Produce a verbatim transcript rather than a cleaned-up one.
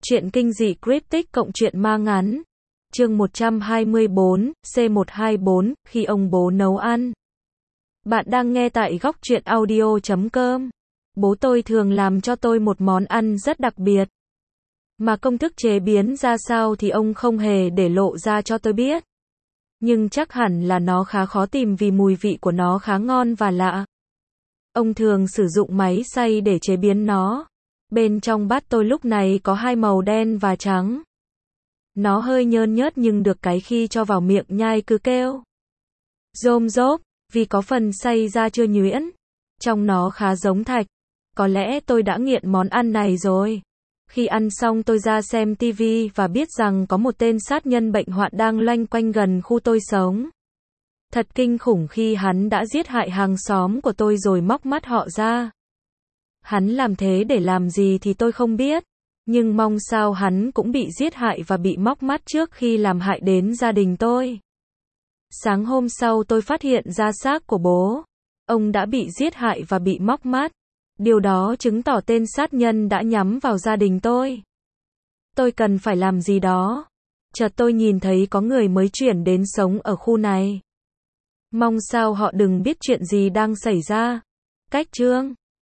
Truyện kinh dị cryptic cộng truyện ma ngắn. Chương một trăm hai mươi bốn, C một hai bốn, khi ông bố nấu ăn. Bạn đang nghe tại góc truyện audio chấm com. Bố tôi thường làm cho tôi một món ăn rất đặc biệt. Mà công thức chế biến ra sao thì ông không hề để lộ ra cho tôi biết. Nhưng chắc hẳn là nó khá khó tìm vì mùi vị của nó khá ngon và lạ. Ông thường sử dụng máy xay để chế biến nó. Bên trong bát tôi lúc này có hai màu đen và trắng. Nó hơi nhơn nhớt nhưng được cái khi cho vào miệng nhai cứ kêu rôm rốp, vì có phần xay ra chưa nhuyễn. Trong nó khá giống thạch. Có lẽ tôi đã nghiện món ăn này rồi. Khi ăn xong tôi ra xem tivi và biết rằng có một tên sát nhân bệnh hoạn đang loanh quanh gần khu tôi sống. Thật kinh khủng khi hắn đã giết hại hàng xóm của tôi rồi móc mắt họ ra. Hắn làm thế để làm gì thì tôi không biết. Nhưng mong sao hắn cũng bị giết hại và bị móc mắt trước khi làm hại đến gia đình tôi. Sáng hôm sau tôi phát hiện ra xác của bố. Ông đã bị giết hại và bị móc mắt. Điều đó chứng tỏ tên sát nhân đã nhắm vào gia đình tôi. Tôi cần phải làm gì đó. Chợt tôi nhìn thấy có người mới chuyển đến sống ở khu này. Mong sao họ đừng biết chuyện gì đang xảy ra. Cách chương